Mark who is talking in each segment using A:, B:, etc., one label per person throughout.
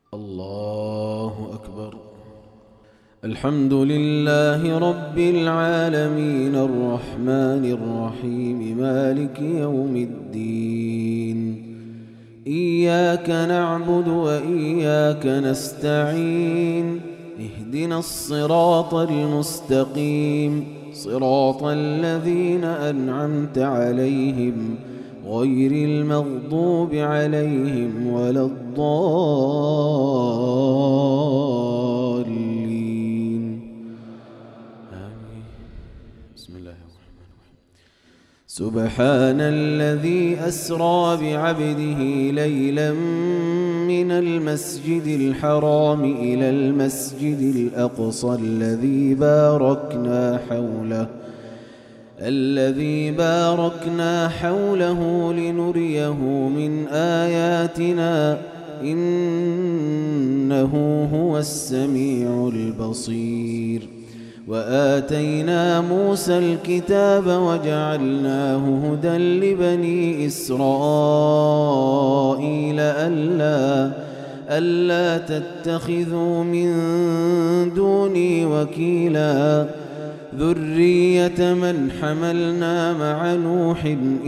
A: الله أكبر. الحمد لله رب العالمين الرحمن الرحيم مالك يوم الدين. إياك نعبد وإياك نستعين. اهدنا الصراط المستقيم صراط الذين أنعمت عليهم غير المغضوب عليهم ولا الضالين. آمين. بسم الله الرحمن الرحيم. سبحان الذي أسرى بعبده ليلا من المسجد الحرام إلى المسجد الأقصى الذي باركنا حوله لنريه من آياتنا إنه هو السميع البصير. وآتينا موسى الكتاب وجعلناه هدى لبني إسرائيل ألا تتخذوا من دوني وكيلا ذرية من حملنا مع نوح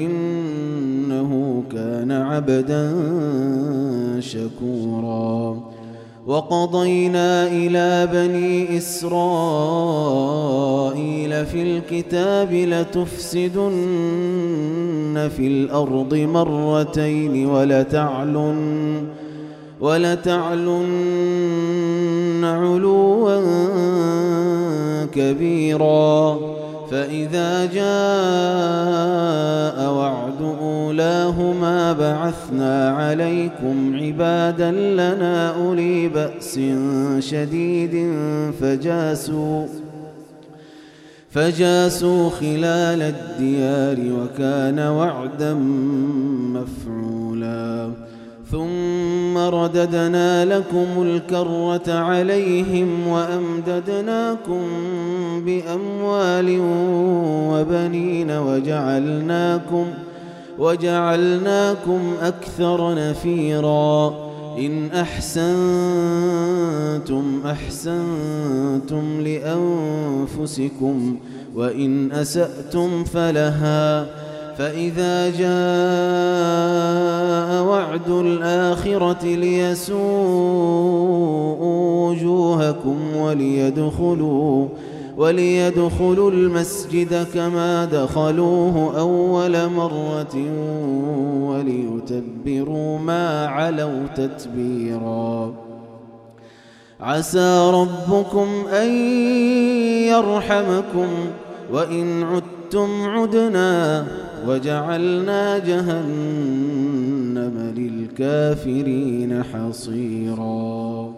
A: إنه كان عبدا شكورا. وقضينا إلى بني إسرائيل في الكتاب لتفسدن في الأرض مرتين ولتعلن علوا كبيرا. فإذا جاء وعد أولاهما بعثنا عليكم عبادا لنا أولي بأس شديد فجاسوا خلال الديار وكان وعدا مفعولا. ثم رددنا لكم الكرة عليهم وأمددناكم بأموال وبنين وجعلناكم أكثر نفيرا. إن أحسنتم لأنفسكم وإن أسأتم فلها. فإذا جاء وعد الآخرة ليسوءوا وجوهكم وليدخلوا المسجد كما دخلوه أول مرة وليتبروا ما علوا تتبيرا. عسى ربكم أن يرحمكم وإن عدتم عدنا وجعلنا جهنم للكافرين حصيرا.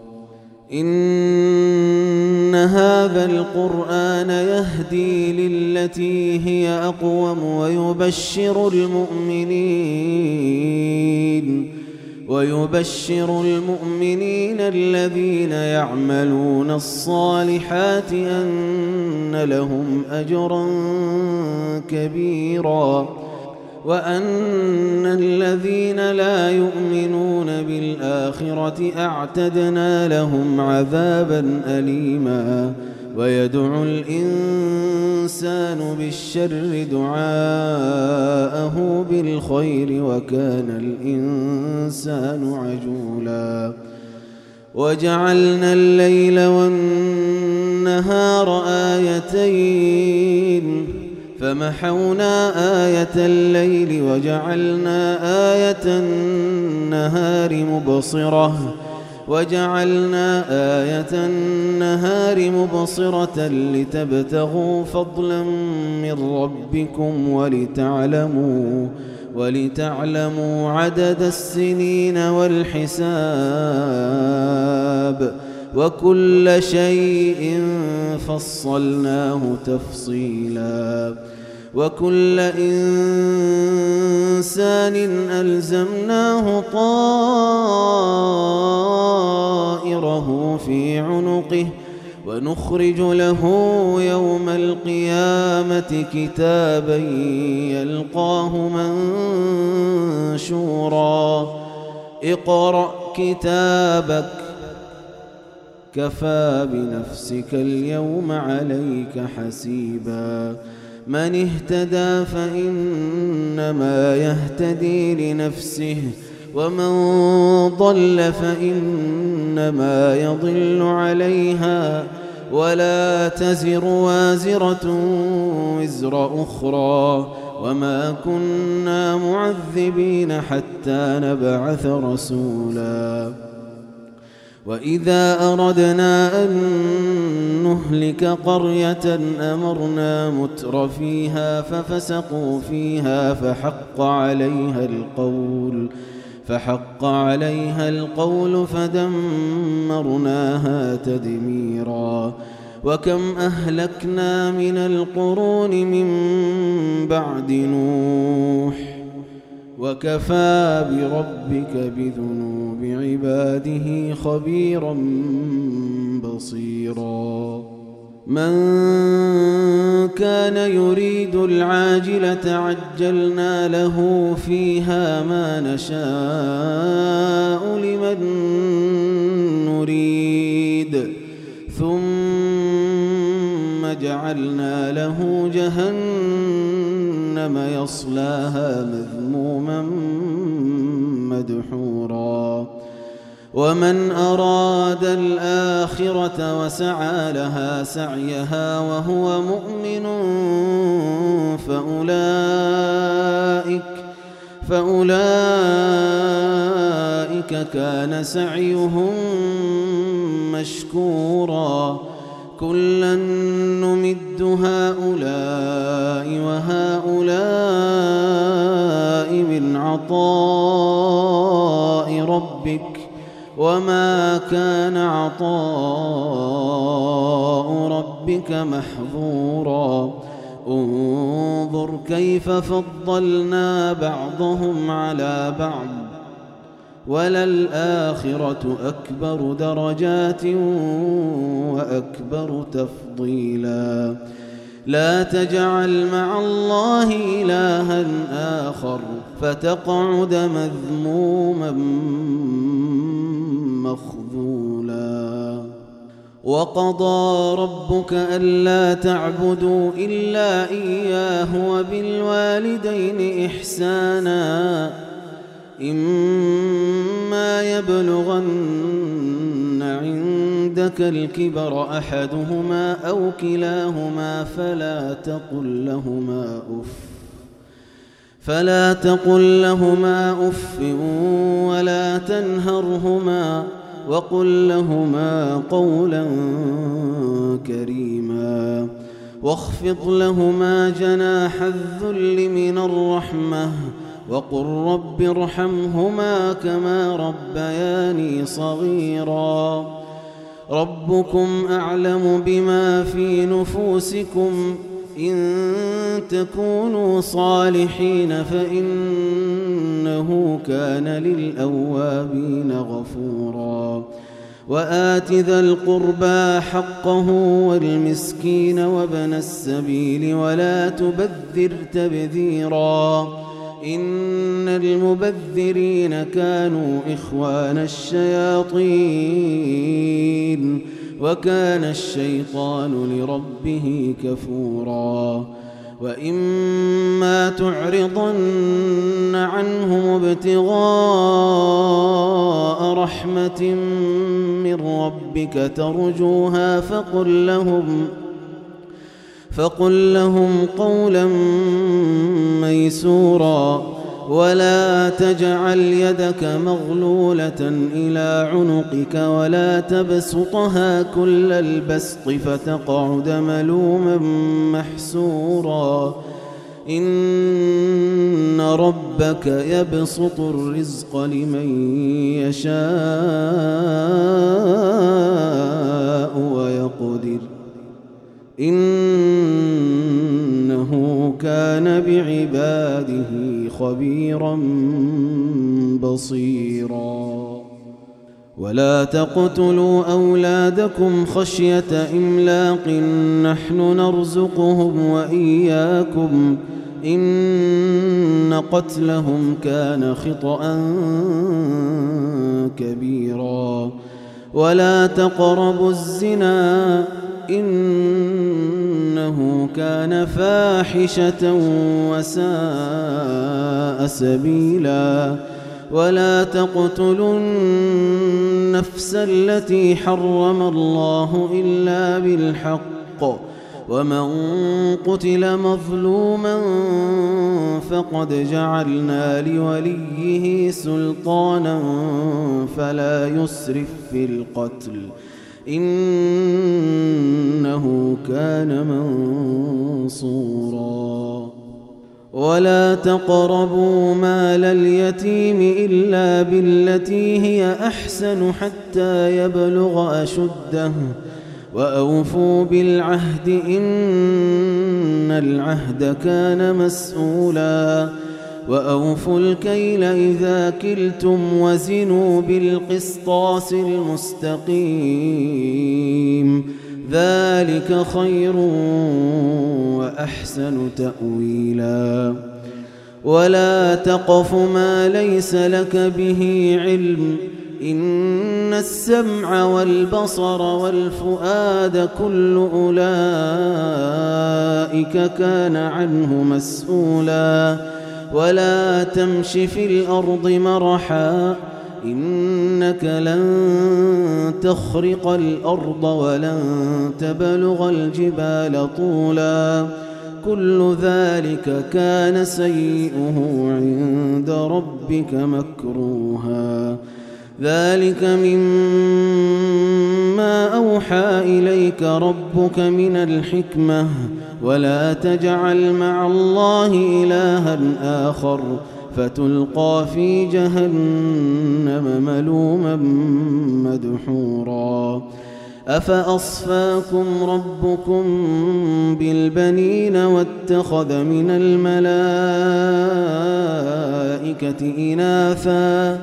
A: إن هذا القرآن يهدي للتي هي أقوم ويبشر المؤمنين الذين يعملون الصالحات أن لهم أجرا كبيرا وأن الذين لا يؤمنون بالآخرة أعتدنا لهم عذابا أليما. ويدعو الإنسان بالشر دعاءه بالخير وكان الإنسان عجولا. وجعلنا الليل والنهار آيتين فمحونا آية الليل وجعلنا آية النهار مبصرة لتبتغوا فضلا من ربكم ولتعلموا عدد السنين والحساب وكل شيء فصلناه تفصيلا. وكل إنسان ألزمناه طائره في عنقه ونخرج له يوم القيامة كتابا يلقاه منشورا. اقرأ كتابك كفى بنفسك اليوم عليك حسيبا من اهتدى فإنما يهتدي لنفسه ومن ضل فإنما يضل عليها ولا تزر وازرة وزر أخرى وما كنا معذبين حتى نبعث رسولا وإذا أردنا أن نهلك قرية أمرنا متر فيها ففسقوا فيها فحق عليها القول فدمرناها تدميرا وكم أهلكنا من القرون من بعد نوح وكفى بربك بذنوب عباده خبيرا بصيرا من كان يريد العاجلة عجلنا له فيها ما نشاء لمن نريد ثم جعلنا له جهنم يصلاها مذموما مدحورا ومن أراد الآخرة وسعى لها سعيها وهو مؤمن فأولئك كان سعيهم مشكورا كلا نمد هؤلاء وهؤلاء من عطاء ربك وما كان عطاء ربك محظورا انظر كيف فضلنا بعضهم على بعض وللآخرة أكبر درجات وأكبر تفضيلا لا تجعل مع الله إلها آخر فتقعد مذموما مخذولا وقضى ربك ألا تعبدوا إلا إياه وبالوالدين إحسانا إما يبلغن عندك الكبر أحدهما أو كلاهما فلا تقل لهما أف ولا تنهرهما وقل لهما قولا كريما واخفض لهما جناح الذل من الرحمة وقل رب ارحمهما كما ربياني صغيرا ربكم أعلم بما في نفوسكم إن تكونوا صالحين فإنه كان للأوابين غفورا وآت ذا القربى حقه والمسكين وابن السبيل ولا تبذر تبذيرا إن المبذرين كانوا إخوان الشياطين وكان الشيطان لربه كفورا وإما تعرضن عنهم ابتغاء رحمة من ربك ترجوها فقل لهم قولا ميسورا ولا تجعل يدك مغلولة إلى عنقك ولا تبسطها كل البسط فتقعد ملوما محسورا إن ربك يبسط الرزق لمن يشاء ويقدر إنه كان بعباده خبيرا بصيرا ولا تقتلوا أولادكم خشية إملاق نحن نرزقهم وإياكم إن قتلهم كان خطأ كبيرا ولا تقربوا الزنا إنه كان فاحشة وساء سبيلا ولا تقتلوا النفس التي حرم الله إلا بالحق ومن قتل مظلوما فقد جعلنا لوليه سلطانا فلا يسرف في القتل إنه كان منصورا ولا تقربوا مال اليتيم إلا بالتي هي أحسن حتى يبلغ أشده وأوفوا بالعهد إن العهد كان مسؤولا وأوفوا الكيل إذا كلتم وزنوا بالقسطاس المستقيم ذلك خير وأحسن تأويلا ولا تقف ما ليس لك به علم إن السمع والبصر والفؤاد كل أولئك كان عنه مسؤولا ولا تمش في الأرض مرحا إنك لن تخرق الأرض ولن تبلغ الجبال طولا كل ذلك كان سيئه عند ربك مكروها ذلك مما أوحى إليك ربك من الحكمة ولا تجعل مع الله إلها آخر فتلقى في جهنم ملوما مدحورا أفأصفاكم ربكم بالبنين واتخذ من الملائكة إناثا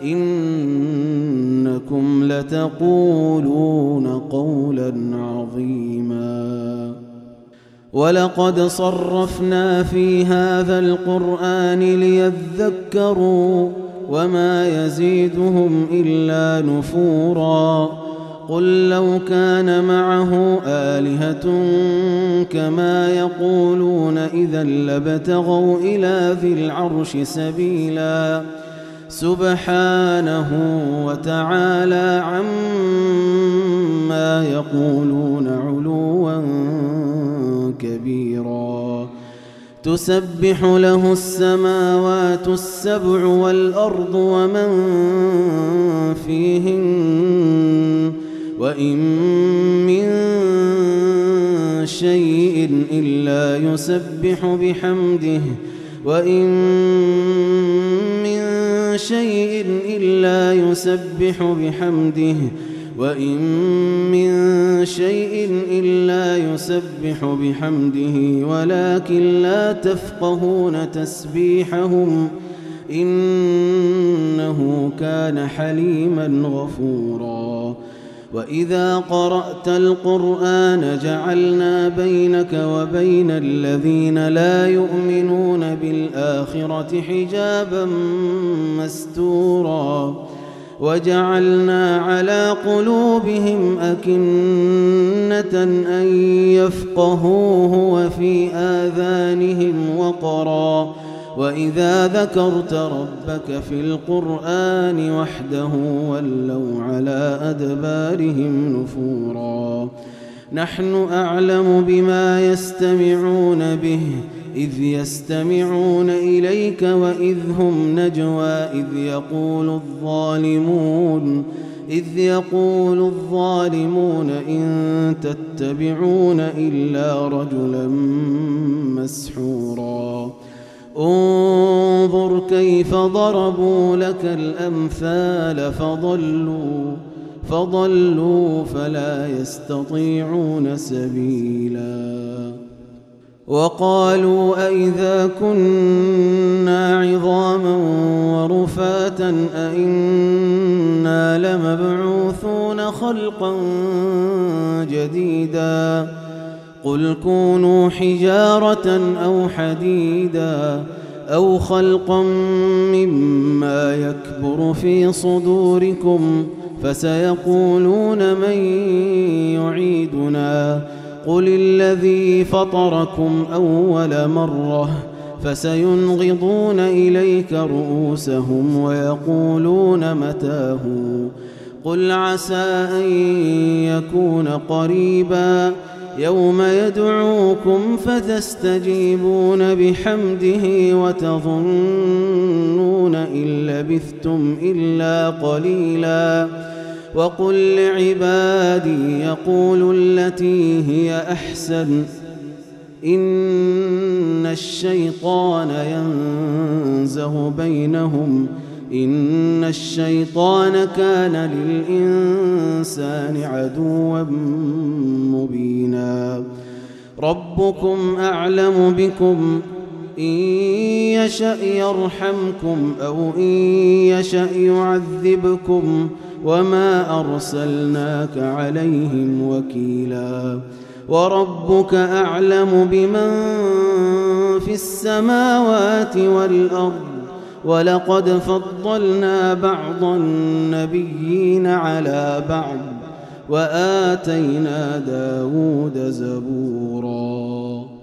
A: إنكم لتقولون قولا عظيما ولقد صرفنا في هذا القرآن ليذكروا وما يزيدهم إلا نفورا قل لو كان معه آلهة كما يقولون إذا لابتغوا إلى ذي العرش سبيلا سبحانه وتعالى عما يقولون علوا كبيرا تسبح له السماوات السبع والأرض ومن فيهن وإن من شيء إلا يسبح بحمده وإن من شيء إلا يسبح بحمده وإن من شيء إلا يسبح بحمده ولكن لا تفقهون تسبيحهم إنه كان حليما غفورا وإذا قرأت القرآن جعلنا بينك وبين الذين لا يؤمنون بالآخرة حجابا مستورا وجعلنا على قلوبهم أكنة أن يفقهوه وفي آذانهم وقرا وإذا ذكرت ربك في القرآن وحده ولوا على أدبارهم نفورا نحن أعلم بما يستمعون به إذ يستمعون إليك وإذ هم نجوى إذ يقول الظالمون إن تتبعون إلا رجلا مسحورا انظر كيف ضربوا لك الأمثال فضلوا فلا يستطيعون سبيلا وقالوا أئذا كنا عظاما ورفاتا أئنا لمبعوثون خلقا جديدا قل كونوا حجارة أو حديدا أو خلقا مما يكبر في صدوركم فسيقولون من يعيدنا قل الذي فطركم أول مرة فسينغضون إليك رؤوسهم ويقولون متاه قل عسى أن يكون قريبا يوم يدعوكم فتستجيبون بحمده وتظنون إن لبثتم إلا قليلا وقل لعبادي يقولوا التي هي أحسن إن الشيطان ينزغ بينهم إن الشيطان كان للإنسان عدوا مبينا ربكم أعلم بكم إن يشأ يرحمكم أو إن يشأ يعذبكم وما أرسلناك عليهم وكيلا وربك أعلم بمن في السماوات والأرض ولقد فضلنا بعض النبيين على بعض وآتينا داود زبورا.